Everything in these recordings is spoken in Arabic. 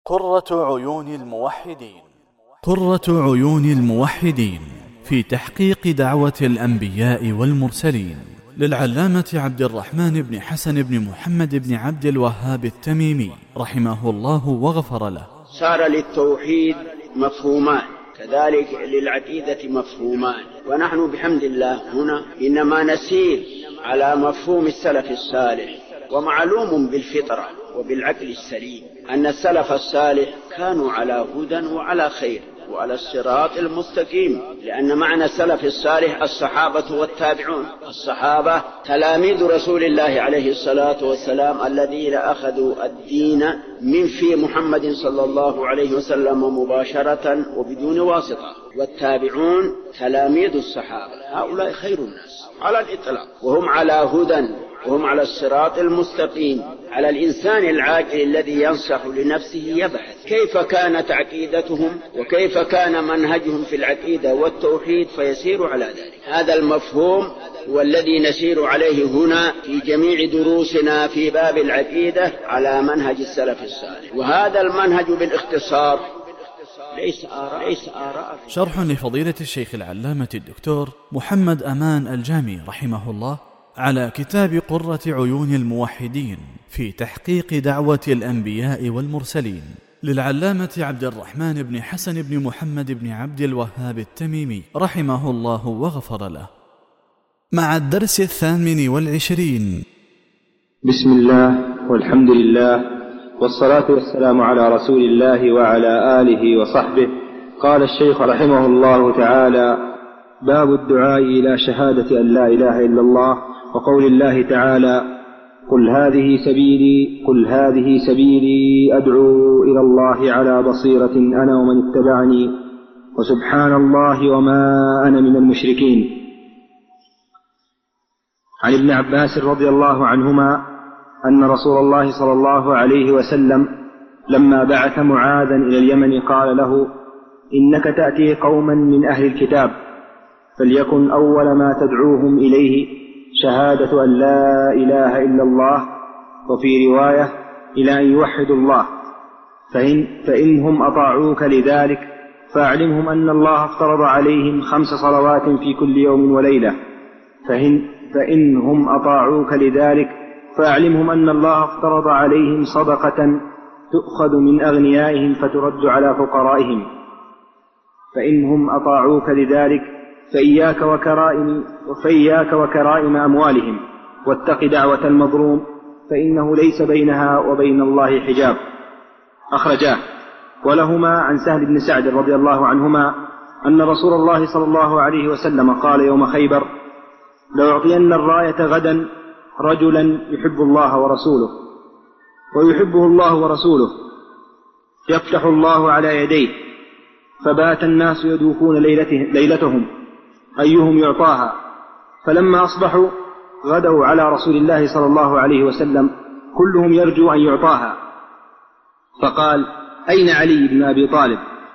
قرة عيون الموحدين. قرة عيون الموحدين في تحقيق دعوة الأنبياء والمرسلين، للعلامة عبد الرحمن بن حسن بن محمد بن عبد الوهاب التميمي رحمه الله وغفر له. صار للتوحيد مفهومان، كذلك للعقيدة مفهومان، ونحن بحمد الله هنا إنما نسير على مفهوم السلف الصالح. ومعلوم بالفطرة وبالعقل السليم أن السلف الصالح كانوا على هدى وعلى خير وعلى الصراط المستقيم، لأن معنى السلف الصالح الصحابة والتابعون. الصحابة تلاميذ رسول الله عليه الصلاة والسلام الذين أخذوا الدين من في محمد صلى الله عليه وسلم مباشرة وبدون واسطة، والتابعون تلاميذ الصحابة. هؤلاء خير الناس على الإطلاق، وهم على هدى وهم على الصراط المستقيم. على الإنسان العاقل الذي ينصح لنفسه يبحث كيف كانت عقيدتهم وكيف كان منهجهم في العقيدة والتوحيد فيسير على ذلك. هذا المفهوم هو الذي نسير عليه هنا في جميع دروسنا في باب العقيدة على منهج السلف الصالح، وهذا المنهج بالاختصار ليس آراء. شرح لفضيلة الشيخ العلامة الدكتور محمد أمان الجامي رحمه الله على كتاب قرة عيون الموحدين في تحقيق دعوة الأنبياء والمرسلين، للعلامة عبد الرحمن بن حسن بن محمد بن عبد الوهاب التميمي رحمه الله وغفر له، مع الدرس 28. بسم الله والحمد لله والصلاة والسلام على رسول الله وعلى آله وصحبه. قال الشيخ رحمه الله تعالى: باب الدعاء إلى شهادة أن لا إله إلا الله، وقول الله تعالى: قل هذه سبيلي أدعو إلى الله على بصيرة أنا ومن اتبعني وسبحان الله وما أنا من المشركين. عن ابن عباس رضي الله عنهما أن رسول الله صلى الله عليه وسلم لما بعث معاذا إلى اليمن قال له: إنك تأتي قوما من أهل الكتاب، فليكن أول ما تدعوهم إليه شهادة أن لا إله إلا الله، وفي رواية إلى أن يوحدوا الله، فإنهم أطاعوك لذلك فأعلمهم أن الله افترض عليهم 5 صلوات في كل يوم وليلة، فإنهم أطاعوك لذلك فأعلمهم أن الله افترض عليهم صدقة تؤخذ من أغنيائهم فترد على فقرائهم، فإنهم أطاعوك لذلك فإياك وكرائم أموالهم، واتق دعوة المظلوم فإنه ليس بينها وبين الله حجاب. أخرجاه. ولهما عن سهل بن سعد رضي الله عنهما أن رسول الله صلى الله عليه وسلم قال يوم خيبر: لأعطين الراية غدا رجلا يحب الله ورسوله ويحبه الله ورسوله، يفتح الله على يديه، فبات الناس يدوكون ليلتهم أيهم يعطاها، فلما أصبحوا غدوا على رسول الله صلى الله عليه وسلم كلهم يرجو أن يعطاها، فقال: أين علي بن أبي طالب؟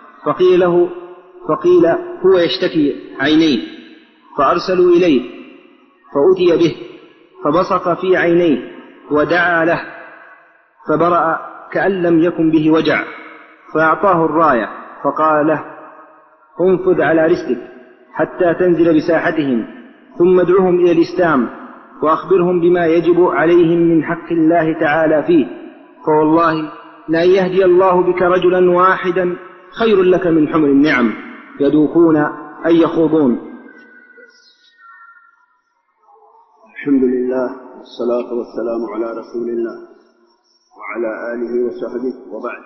فقيل هو يشتكي عينيه، فأرسلوا إليه فأتي به فبصق في عينيه ودعا له فبرأ كأن لم يكن به وجع، فأعطاه الراية فقال له: انفذ على رسلك حتى تنزل بساحتهم، ثم ادعوهم إلى الإسلام وأخبرهم بما يجب عليهم من حق الله تعالى فيه، فوالله لأن يهدي الله بك رجلا واحدا خير لك من حمر النعم يدوكون أن يخوضون. الحمد لله والصلاة والسلام على رسول الله وعلى آله وصحبه، وبعد.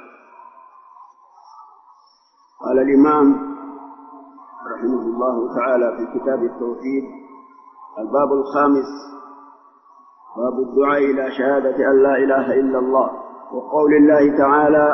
قال الإمام رحمه الله تعالى في كتاب التوحيد: الباب 5، باب الدعاء إلى شهادة أن لا إله إلا الله، وقول الله تعالى: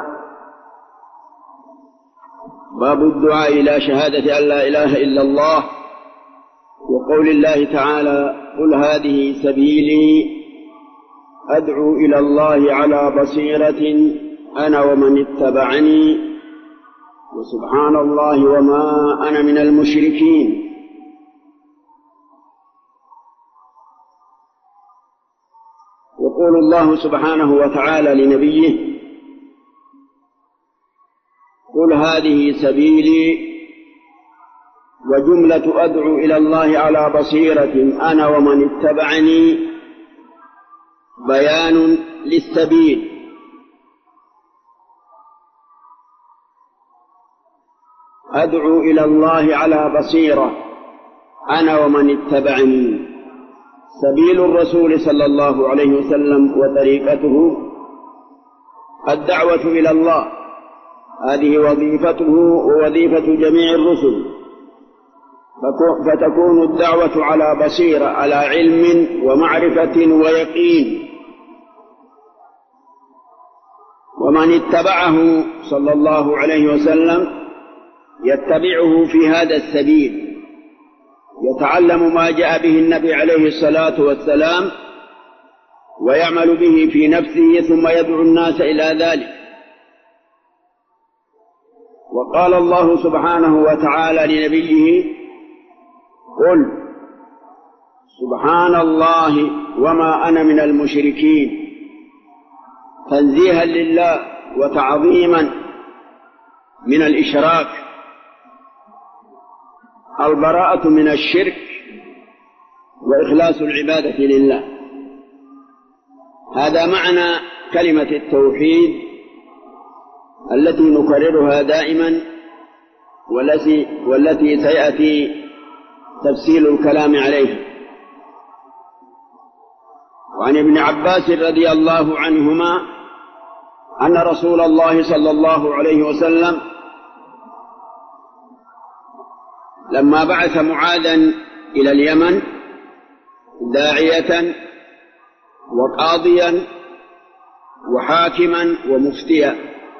باب الدعاء إلى شهادة أن لا إله إلا الله، وقول الله تعالى: قل هذه سبيلي أدعو إلى الله على بصيرة أنا ومن اتبعني وسبحان الله وما أنا من المشركين. يقول الله سبحانه وتعالى لنبيه: قل هذه سبيلي وجملة أدعو إلى الله على بصيرة أنا ومن اتبعني بيان للسبيل. أدعو إلى الله على بصيرة أنا ومن اتبعني. سبيل الرسول صلى الله عليه وسلم وطريقته الدعوة إلى الله، هذه وظيفته ووظيفة جميع الرسل، فتكون الدعوة على بصيرة، على علم ومعرفة ويقين. ومن اتبعه صلى الله عليه وسلم يتبعه في هذا السبيل، يتعلم ما جاء به النبي عليه الصلاة والسلام ويعمل به في نفسه ثم يدعو الناس إلى ذلك. وقال الله سبحانه وتعالى لنبيه: قل سبحان الله وما أنا من المشركين، تنزيها لله وتعظيما من الإشراك، البراءة من الشرك وإخلاص العبادة لله. هذا معنى كلمة التوحيد التي نكررها دائما والتي سيأتي تفصيل الكلام عليها. وعن ابن عباس رضي الله عنهما أن رسول الله صلى الله عليه وسلم لما بعث معاذا إلى اليمن داعية وقاضيا وحاكما ومفتيا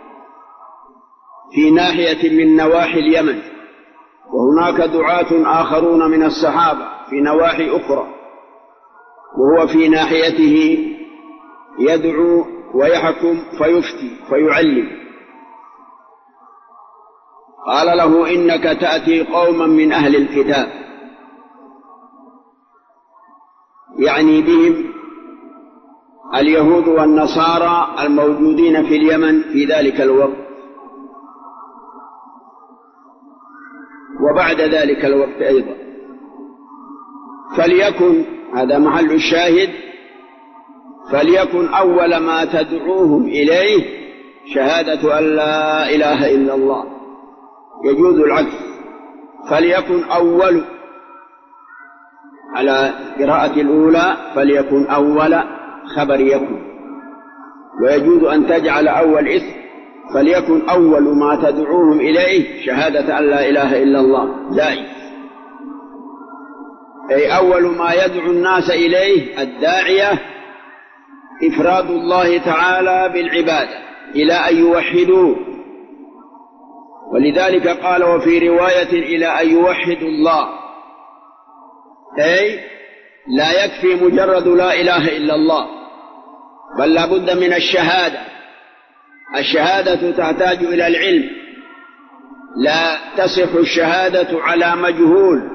في ناحية من نواحي اليمن، وهناك دعاة آخرون من الصحابة في نواحي أخرى، وهو في ناحيته يدعو ويحكم فيفتي فيعلم. قال له: إنك تأتي قوما من أهل الكتاب، يعني بهم اليهود والنصارى الموجودين في اليمن في ذلك الوقت وبعد ذلك الوقت أيضا. فليكن، هذا محل الشاهد، فليكن أول ما تدعوهم إليه شهادة أن لا إله إلا الله. يجوز العكس، فليكن أول، على قراءة الأولى فليكن أول خبر يكن، ويجوز أن تجعل أول اسم، فليكن أول ما تدعوهم إليه شهادة أن لا إله إلا الله، جائز. أي أول ما يدعو الناس إليه الداعية إفراد الله تعالى بالعبادة إلى أن يوحدوه. ولذلك قال: وفي رواية إلى أن يوحدوا الله، أي لا يكفي مجرد لا إله إلا الله، بل لا بد من الشهادة. الشهادة تحتاج إلى العلم، لا تصح الشهادة على مجهول.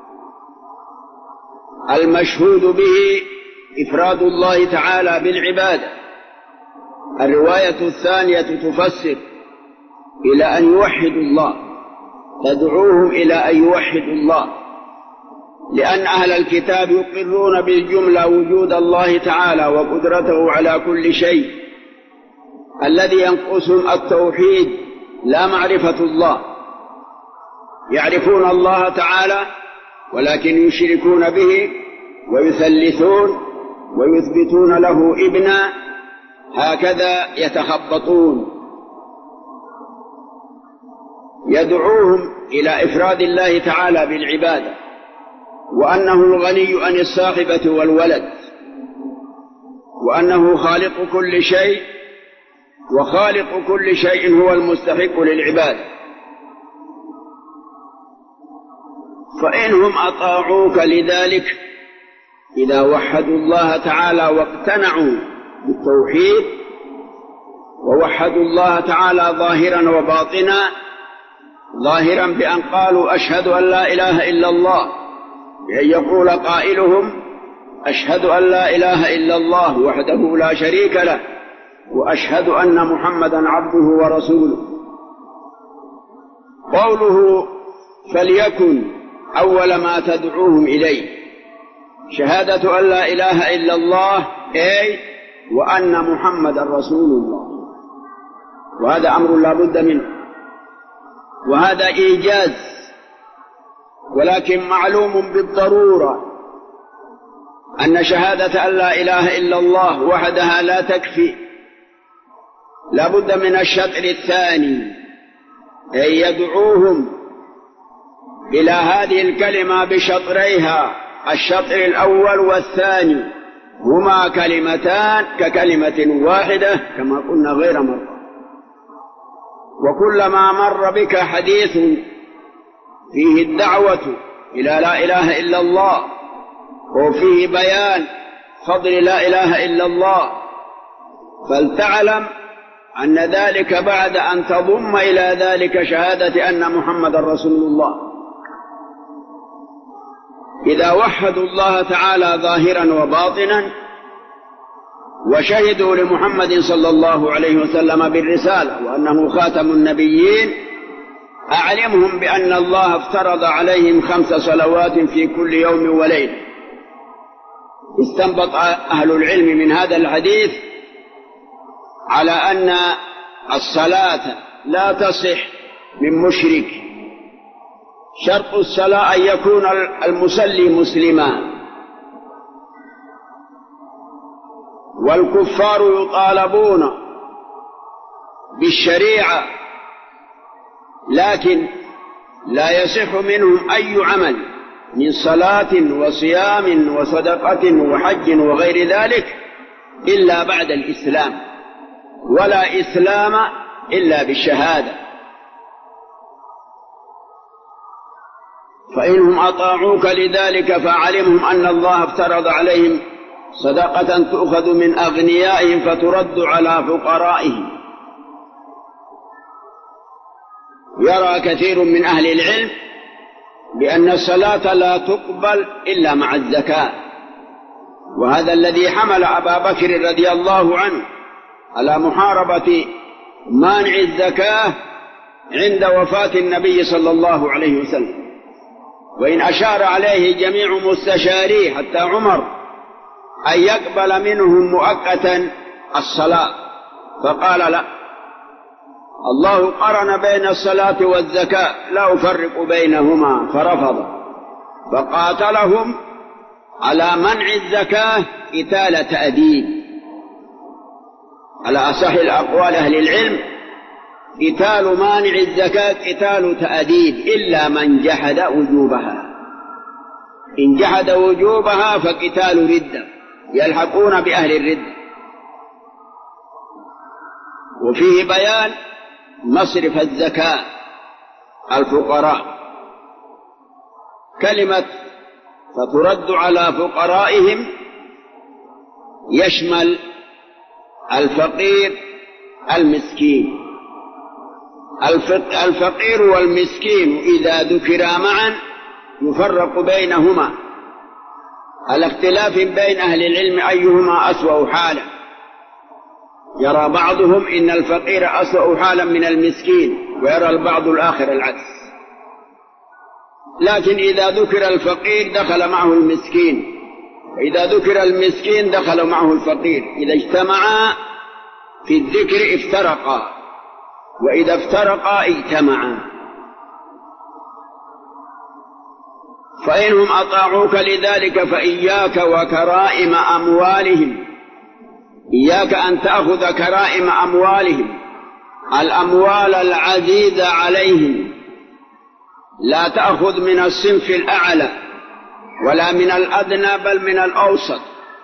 المشهود به إفراد الله تعالى بالعبادة. الرواية الثانية تفسر إلى أن يوحدوا الله، تدعوهم إلى أن يوحدوا الله، لأن أهل الكتاب يقرون بالجملة وجود الله تعالى وقدرته على كل شيء. الذي ينقصهم التوحيد لا معرفة الله. يعرفون الله تعالى ولكن يشركون به ويثلثون ويثبتون له ابنا، هكذا يتخبطون. يدعوهم إلى إفراد الله تعالى بالعبادة، وأنه الغني عن الصاحبة والولد، وأنه خالق كل شيء، وخالق كل شيء هو المستحق للعبادة. فإنهم أطاعوك لذلك إذا وحدوا الله تعالى واقتنعوا بالتوحيد ووحدوا الله تعالى ظاهرا وباطنا، ظاهرا بأن قالوا: أشهد أن لا إله إلا الله، بأن يقول قائلهم: أشهد أن لا إله إلا الله وحده لا شريك له، وأشهد أن محمدا عبده ورسوله. قوله فليكن أول ما تدعوهم إليه شهادة أن لا إله إلا الله، أي وأن محمد رسول الله، وهذا أمر لا بد منه، وهذا إيجاز، ولكن معلوم بالضرورة أن شهادة أن لا إله إلا الله وحدها لا تكفي، لا بد من الشطر الثاني، أي يدعوهم إلى هذه الكلمة بشطريها، الشطر الأول والثاني هما كلمتان ككلمة واحدة كما قلنا غير مرة. وكلما مر بك حديث فيه الدعوة إلى لا إله إلا الله وفيه بيان فضل لا إله إلا الله، فلتعلم أن ذلك بعد أن تضم إلى ذلك شهادة أن محمد رسول الله. إذا وحدوا الله تعالى ظاهرا وباطنا وشهدوا لمحمد صلى الله عليه وسلم بالرسالة وأنه خاتم النبيين، أعلمهم بأن الله افترض عليهم 5 صلوات في كل يوم وليلة. استنبط أهل العلم من هذا الحديث على أن الصلاة لا تصح من مشرك، شرط الصلاة أن يكون المصلي مسلما، والكفار يطالبون بالشريعة لكن لا يصح منهم أي عمل من صلاة وصيام وصدقة وحج وغير ذلك إلا بعد الإسلام، ولا إسلام إلا بالشهادة. فإنهم أطاعوك لذلك فعلمهم أن الله افترض عليهم صدقة تؤخذ من أغنيائهم فترد على فقرائهم. يرى كثير من أهل العلم بأن الصلاة لا تقبل إلا مع الزكاة، وهذا الذي حمل أبا بكر رضي الله عنه على محاربة مانع الزكاة عند وفاة النبي صلى الله عليه وسلم، وإن أشار عليه جميع مستشاريه حتى عمر أن يقبل منهم مؤقتا الصلاة، فقال لا، الله قرن بين الصلاة والزكاة لا أفرق بينهما، فرفض، فقاتلهم على منع الزكاة قتال تأديب. على أصح الأقوال أهل العلم قتال مانع الزكاة قتال تأديب إلا من جحد وجوبها، إن جحد وجوبها فقتال ردة، يلحقون بأهل الردة. وفيه بيان مصرف الزكاة الفقراء، كلمة فترد على فقرائهم يشمل الفقير المسكين. الفقير والمسكين إذا ذكرا معا يفرق بينهما، الاختلاف بين أهل العلم أيهما أسوأ حالا. يرى بعضهم إن الفقير أسوأ حالا من المسكين، ويرى البعض الآخر العكس، لكن إذا ذكر الفقير دخل معه المسكين، وإذا ذكر المسكين دخل معه الفقير، إذا اجتمعا في الذكر افترقا، وإذا افترقا اجتمعا. فإنهم أطاعوك لذلك فإياك وكرائم أموالهم، إياك أن تأخذ كرائم أموالهم، الأموال العزيزة عليهم، لا تأخذ من الصنف الأعلى ولا من الأدنى بل من الأوسط.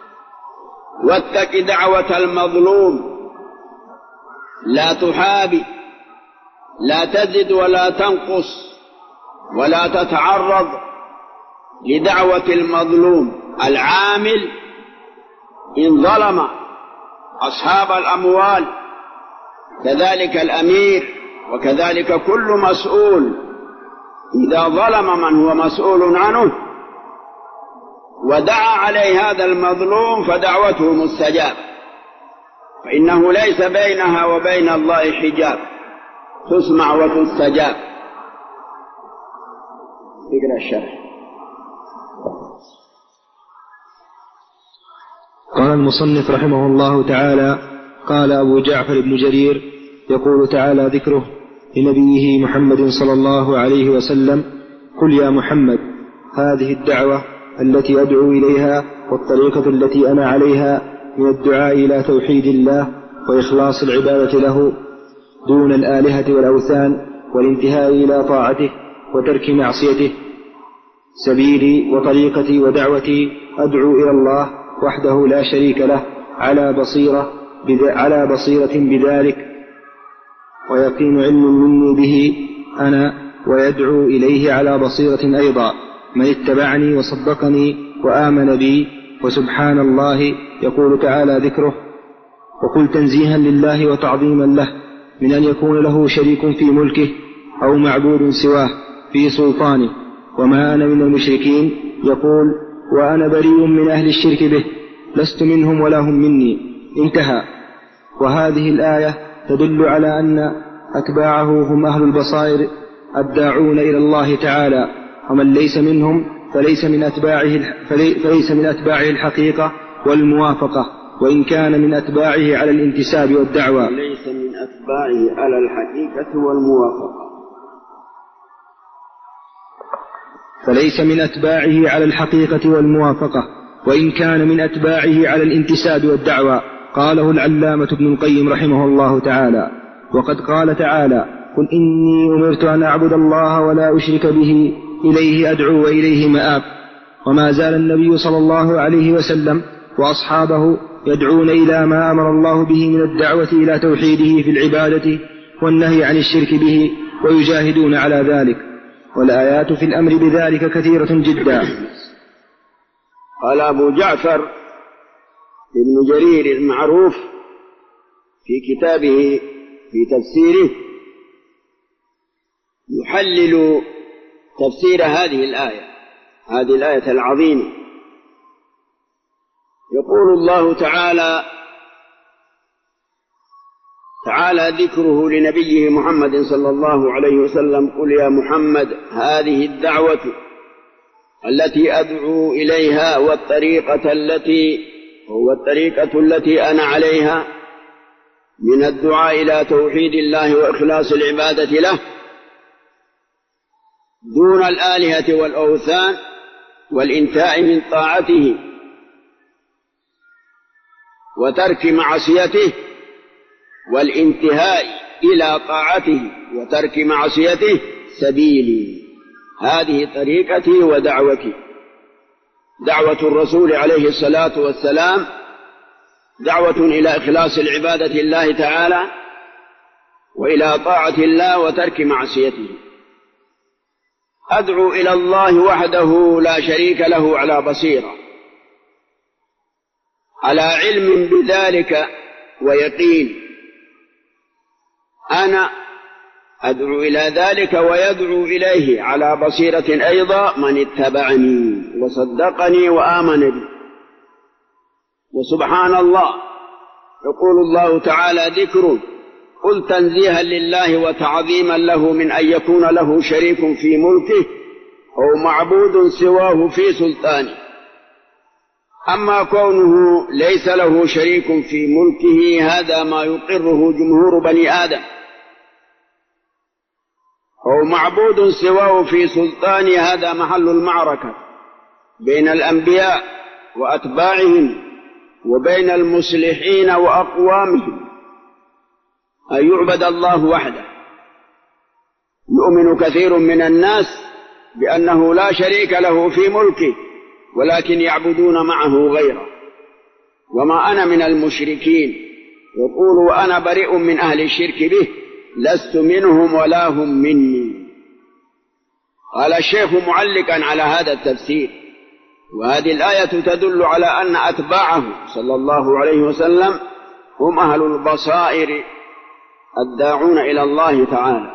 واتق دعوة المظلوم، لا تحابي، لا تزد ولا تنقص، ولا تتعرض لدعوة المظلوم. العامل إن ظلم أصحاب الأموال كذلك الأمير، وكذلك كل مسؤول إذا ظلم من هو مسؤول عنه ودعا عليه هذا المظلوم فدعوته مستجاب، فإنه ليس بينها وبين الله حجاب، تسمع وتستجاب. اقرأ الشرح. قال المصنف رحمه الله تعالى: قال أبو جعفر بن جرير يقول تعالى ذكره لنبيه محمد صلى الله عليه وسلم: قل يا محمد هذه الدعوة التي أدعو إليها والطريقة التي أنا عليها من الدعاء إلى توحيد الله وإخلاص العبادة له دون الآلهة والأوثان والانتهاء إلى طاعته وترك معصيته، سبيلي وطريقتي ودعوتي أدعو إلى الله وحده لا شريك له على بصيرة بذلك، ويقين علم مني به أنا ويدعو إليه على بصيرة أيضا من اتبعني وصدقني وآمن بي. وسبحان الله يقول تعالى ذكره: وقل تنزيها لله وتعظيما له من أن يكون له شريك في ملكه أو معبود سواه في سلطانه، وما أنا من المشركين. يقول: وأنا بريء من أهل الشرك به، لست منهم ولا هم مني. انتهى. وهذه الآية تدل على أن أتباعه هم أهل البصائر الداعون إلى الله تعالى، ومن ليس منهم فليس من أتباعه الحقيقة والموافقة، وإن كان من أتباعه على الانتساب والدعوة. ليس من أتباعه على الحقيقة والموافقة. فليس من أتباعه على الحقيقة والموافقة، وإن كان من أتباعه على الانتساب والدعوة. قاله العلامة ابن القيم رحمه الله تعالى. وقد قال تعالى: قل إني أمرت أن أعبد الله ولا أشرك به إليه أدعو وإليه مآب. وما زال النبي صلى الله عليه وسلم وأصحابه يدعون إلى ما أمر الله به من الدعوة إلى توحيده في العبادة والنهي عن الشرك به، ويجاهدون على ذلك، والآيات في الأمر بذلك كثيرة جدا. قال أبو جعفر ابن جرير المعروف في كتابه في تفسيره يحلل تفسير هذه الآية العظيمة. يقول الله تعالى ذكره لنبيه محمد صلى الله عليه وسلم: قل يا محمد هذه الدعوة التي أدعو إليها والطريقة التي أنا عليها من الدعاء إلى توحيد الله وإخلاص العبادة له دون الآلهة والأوثان والانتهاء من طاعته وترك معصيته والانتهاء إلى طاعته وترك معصيته سبيلي. هذه طريقتي ودعوتي. دعوة الرسول عليه الصلاة والسلام دعوة إلى إخلاص العبادة الله تعالى وإلى طاعة الله وترك معصيته. أدعو إلى الله وحده لا شريك له على بصيرة، على علم بذلك ويقين. أنا أدعو إلى ذلك ويدعو إليه على بصيرة أيضا من اتبعني وصدقني وآمن بي. وسبحان الله يقول الله تعالى ذكره: قل تنزيها لله وتعظيما له من أن يكون له شريك في ملكه أو معبود سواه في سلطانه. أما كونه ليس له شريك في ملكه هذا ما يقره جمهور بني آدم، أو معبود سواه في سلطانه هذا محل المعركة بين الأنبياء وأتباعهم وبين المصلحين وأقوامهم، أن يعبد الله وحده. يؤمن كثير من الناس بأنه لا شريك له في ملكه ولكن يعبدون معه غيره. وما أنا من المشركين، يقول وأنا بريء من أهل الشرك به، لست منهم ولا هم مني. قال الشيخ معلقا على هذا التفسير: وهذه الآية تدل على أن أتباعه صلى الله عليه وسلم هم أهل البصائر الداعون إلى الله تعالى.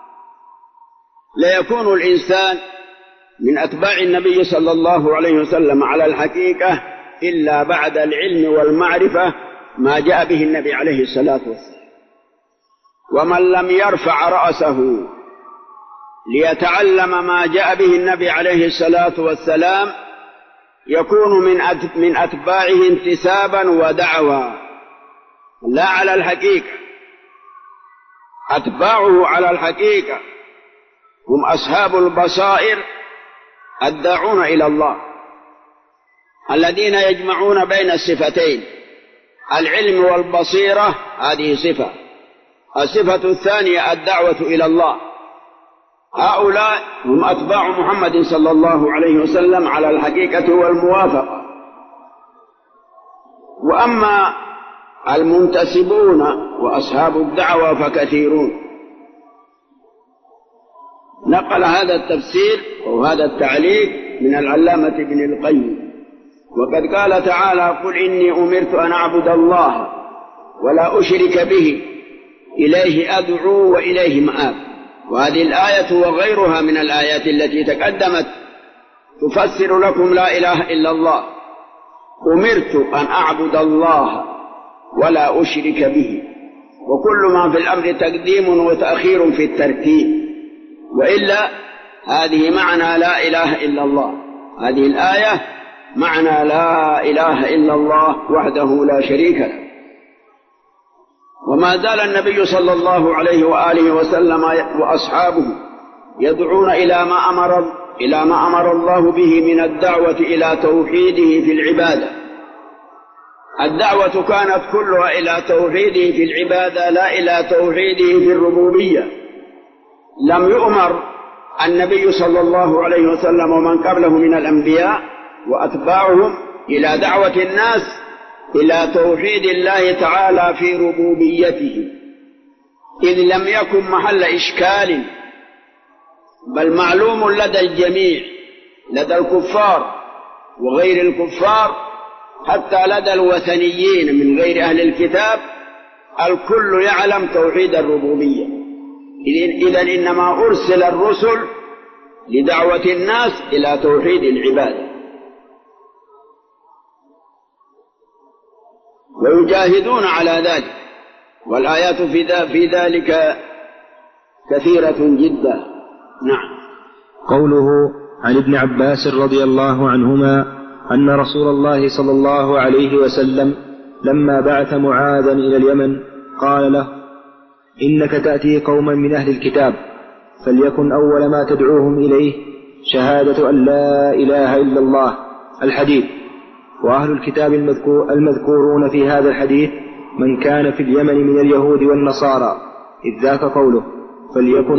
لا يكون الإنسان من أتباع النبي صلى الله عليه وسلم على الحقيقة إلا بعد العلم والمعرفة ما جاء به النبي عليه الصلاة والسلام. ومن لم يرفع رأسه ليتعلم ما جاء به النبي عليه الصلاة والسلام يكون من أتباعه انتسابا ودعوى، لا على الحقيقة. أتباعه على الحقيقة هم أصحاب البصائر الداعون إلى الله، الذين يجمعون بين الصفتين، العلم والبصيرة، هذه صفة. الصفة الثانية الدعوة إلى الله. هؤلاء هم أتباع محمد صلى الله عليه وسلم على الحقيقة والموافقة. وأما المنتسبون وأصحاب الدعوة فكثيرون. نقل هذا التفسير وهذا التعليق من العلامة ابن القيم. وقد قال تعالى: قل إني أمرت أن أعبد الله ولا أشرك به إليه أدعو وإليه مآب. وهذه الآية وغيرها من الآيات التي تقدمت تفسر لكم لا إله إلا الله. أمرت أن أعبد الله ولا أشرك به، وكل ما في الأمر تقديم وتأخير في الترتيب، وإلا هذه معنى لا إله إلا الله. هذه الآية معنى لا إله إلا الله وحده لا شريك له. وما زال النبي صلى الله عليه وآله وسلم وأصحابه يدعون إلى ما أمر الله به من الدعوة إلى توحيده في العبادة. الدعوة كانت كلها إلى توحيده في العبادة، لا إلى توحيده في الربوبية. لم يؤمر النبي صلى الله عليه وسلم ومن قبله من الأنبياء وأتباعهم إلى دعوة الناس إلى توحيد الله تعالى في ربوبيته، إذ لم يكن محل إشكال، بل معلوم لدى الجميع، لدى الكفار وغير الكفار، حتى لدى الوثنيين من غير أهل الكتاب، الكل يعلم توحيد الربوبية. إذن إنما أرسل الرسل لدعوة الناس إلى توحيد العبادة، ويجاهدون على ذلك، والآيات في ذلك كثيرة جدا. نعم. قوله عن ابن عباس رضي الله عنهما أن رسول الله صلى الله عليه وسلم لما بعث معاذا إلى اليمن قال له: إنك تأتي قوما من أهل الكتاب، فليكن أول ما تدعوهم إليه شهادة أن لا إله إلا الله. الحديث. وأهل الكتاب المذكورون في هذا الحديث من كان في اليمن من اليهود والنصارى، إذ ذاك قوله فليكن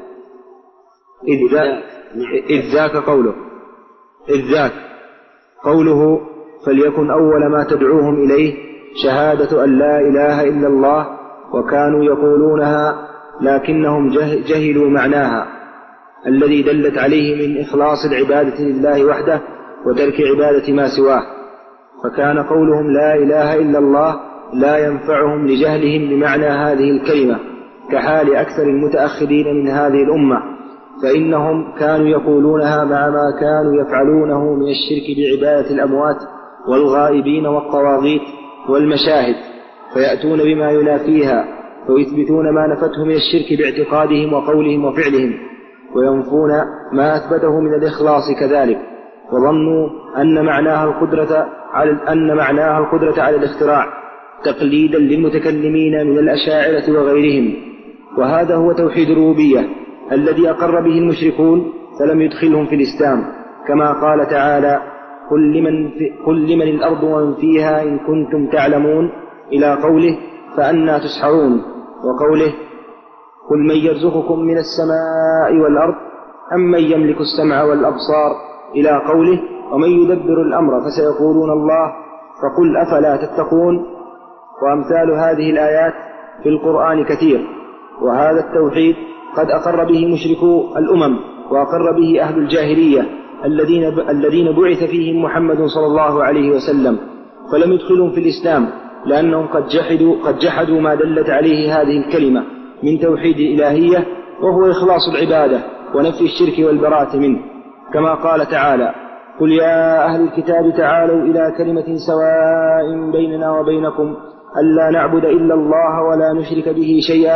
إذ ذاك قوله فليكن أول ما تدعوهم إليه شهادة أن لا إله إلا الله، وكانوا يقولونها لكنهم جهلوا معناها الذي دلت عليه من إخلاص العبادة لله وحده وترك عبادة ما سواه. فكان قولهم لا إله إلا الله لا ينفعهم لجهلهم بمعنى هذه الكلمة، كحال أكثر المتأخرين من هذه الأمة، فإنهم كانوا يقولونها مع ما كانوا يفعلونه من الشرك بعبادة الأموات والغائبين والطواغيت والمشاهد، فيأتون بما ينافيها، ويثبتون ما نفته من الشرك باعتقادهم وقولهم وفعلهم، وينفون ما أثبته من الإخلاص كذلك، وظنوا أن معناها القدرة على الاختراع تقليدا للمتكلمين من الأشاعرة وغيرهم. وهذا هو توحيد الربوبية الذي أقر به المشركون فلم يدخلهم في الإسلام، كما قال تعالى: قل لمن الأرض ومن فيها إن كنتم تعلمون، إلى قوله فأنى تسحرون، وقوله قل من يرزقكم من السماء والأرض أم من يملك السمع والأبصار، إلى قوله ومن يدبر الأمر فسيقولون الله فقل أفلا تتقون. وأمثال هذه الآيات في القرآن كثير. وهذا التوحيد قد أقر به مشركو الأمم وأقر به أهل الجاهلية الذين بعث فيهم محمد صلى الله عليه وسلم، فلم يدخلهم في الإسلام لأنهم قد جحدوا ما دلت عليه هذه الكلمة من توحيد الإلهية، وهو إخلاص العبادة ونفي الشرك والبراءة منه، كما قال تعالى: قل يا أهل الكتاب تعالوا إلى كلمة سواء بيننا وبينكم ألا نعبد إلا الله ولا نشرك به شيئا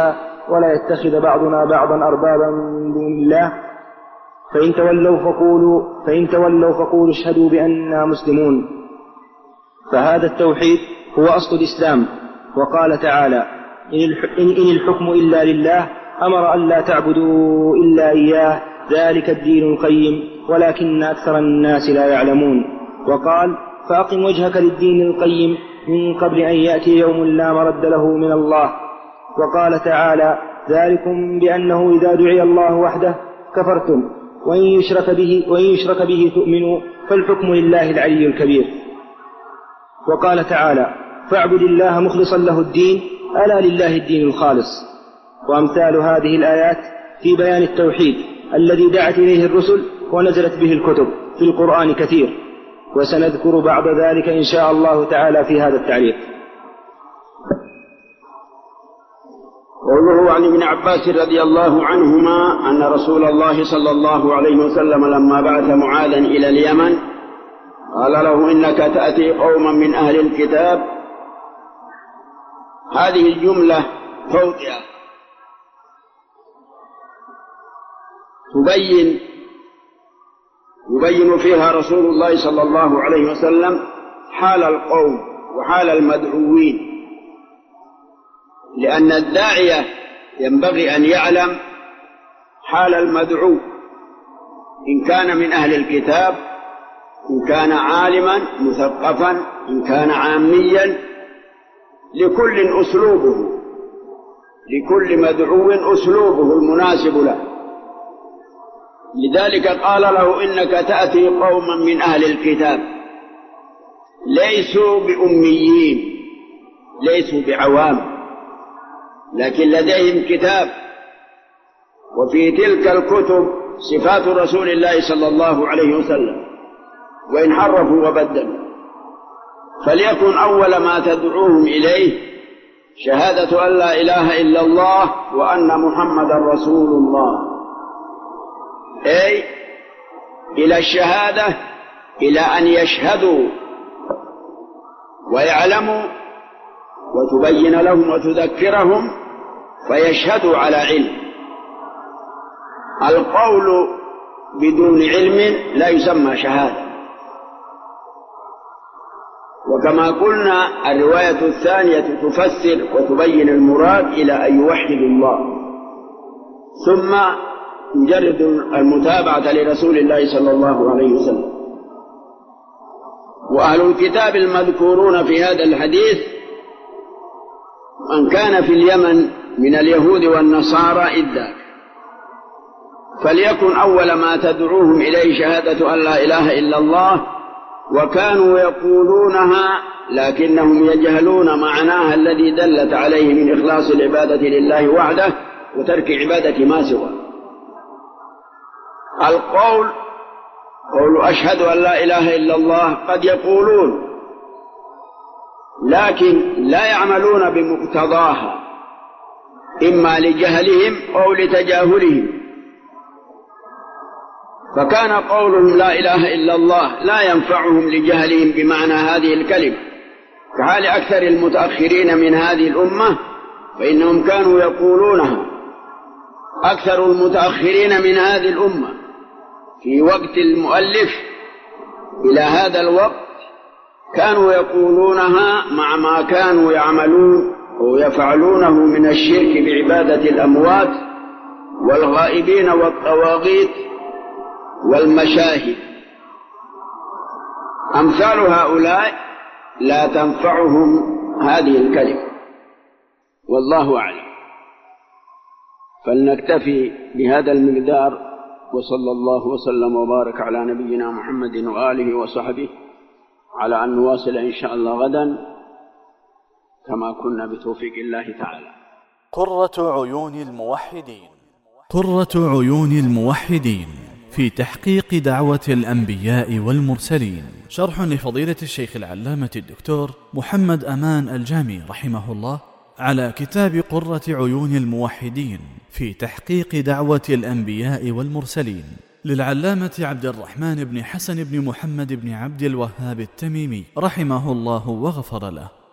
ولا يتخذ بعضنا بعضا أربابا من دون الله فإن تولوا فقولوا اشهدوا بأننا مسلمون. فهذا التوحيد هو أصل الإسلام. وقال تعالى: إن الحكم إلا لله أمر أن لا تعبدوا إلا إياه ذلك الدين القيم ولكن أكثر الناس لا يعلمون. وقال: فأقم وجهك للدين القيم من قبل أن يأتي يوم لا مرد له من الله. وقال تعالى: ذلكم بأنه إذا دعي الله وحده كفرتم وإن يشرك به تؤمنوا فالحكم لله العلي الكبير. وقال تعالى: فاعبد الله مخلصا له الدين ألا لله الدين الخالص. وأمثال هذه الآيات في بيان التوحيد الذي دعت إليه الرسل ونزلت به الكتب في القرآن كثير، وسنذكر بعد ذلك إن شاء الله تعالى في هذا التعليق. قوله عن ابن عباس رضي الله عنهما أن رسول الله صلى الله عليه وسلم لما بعث معاذا إلى اليمن قال له: إنك تأتي قوما من أهل الكتاب. هذه الجملة توطئة يبين فيها رسول الله صلى الله عليه وسلم حال القوم وحال المدعوين، لأن الداعية ينبغي أن يعلم حال المدعو إن كان من أهل الكتاب، إن كان عالما مثقفا، إن كان عاميا، لكل أسلوبه، لكل مدعو أسلوبه المناسب له. لذلك قال له: إنك تأتي قوما من أهل الكتاب، ليسوا بأميين، ليسوا بعوام، لكن لديهم كتاب، وفي تلك الكتب صفات رسول الله صلى الله عليه وسلم، وإن حرفوا وبدلوا. فليكن أول ما تدعوهم إليه شهادة أن لا إله إلا الله وأن محمدا رسول الله، أي إلى الشهادة، إلى أن يشهدوا ويعلموا وتبين لهم وتذكرهم فيشهدوا على علم. القول بدون علم لا يسمى شهادة. وكما قلنا الرواية الثانية تفسر وتبين المراد إلى أن يوحدوا الله، ثم مجرد المتابعة لرسول الله صلى الله عليه وسلم. وأهل الكتاب المذكورون في هذا الحديث من كان في اليمن من اليهود والنصارى إذ ذاك، فليكن أول ما تدعوهم إليه شهادة أن لا إله إلا الله، وكانوا يقولونها لكنهم يجهلون معناها الذي دلت عليه من إخلاص العبادة لله وحده وترك عبادة ما سواه. القول قول أشهد أن لا إله إلا الله قد يقولون لكن لا يعملون بمقتضاها، إما لجهلهم أو لتجاهلهم، فكان قولهم لا إله إلا الله لا ينفعهم لجهلهم بمعنى هذه الكلمة، كحال أكثر المتأخرين من هذه الأمة فإنهم كانوا يقولونها. أكثر المتأخرين من هذه الأمة في وقت المؤلف إلى هذا الوقت كانوا يقولونها مع ما كانوا يعملون ويفعلونه من الشرك بعبادة الأموات والغائبين والطواغيت والمشاهد. أمثال هؤلاء لا تنفعهم هذه الكلمة، والله أعلم. فلنكتفي بهذا المقدار، وصلى الله وسلم وبارك على نبينا محمد وآله وصحبه، على أن نواصل إن شاء الله غدا كما كنا بتوفيق الله تعالى. قرة عيون الموحدين. قرة عيون الموحدين في تحقيق دعوة الأنبياء والمرسلين، شرح لفضيلة الشيخ العلامة الدكتور محمد أمان الجامي رحمه الله على كتاب قرة عيون الموحدين في تحقيق دعوة الأنبياء والمرسلين للعلامة عبد الرحمن بن حسن بن محمد بن عبد الوهاب التميمي رحمه الله وغفر له.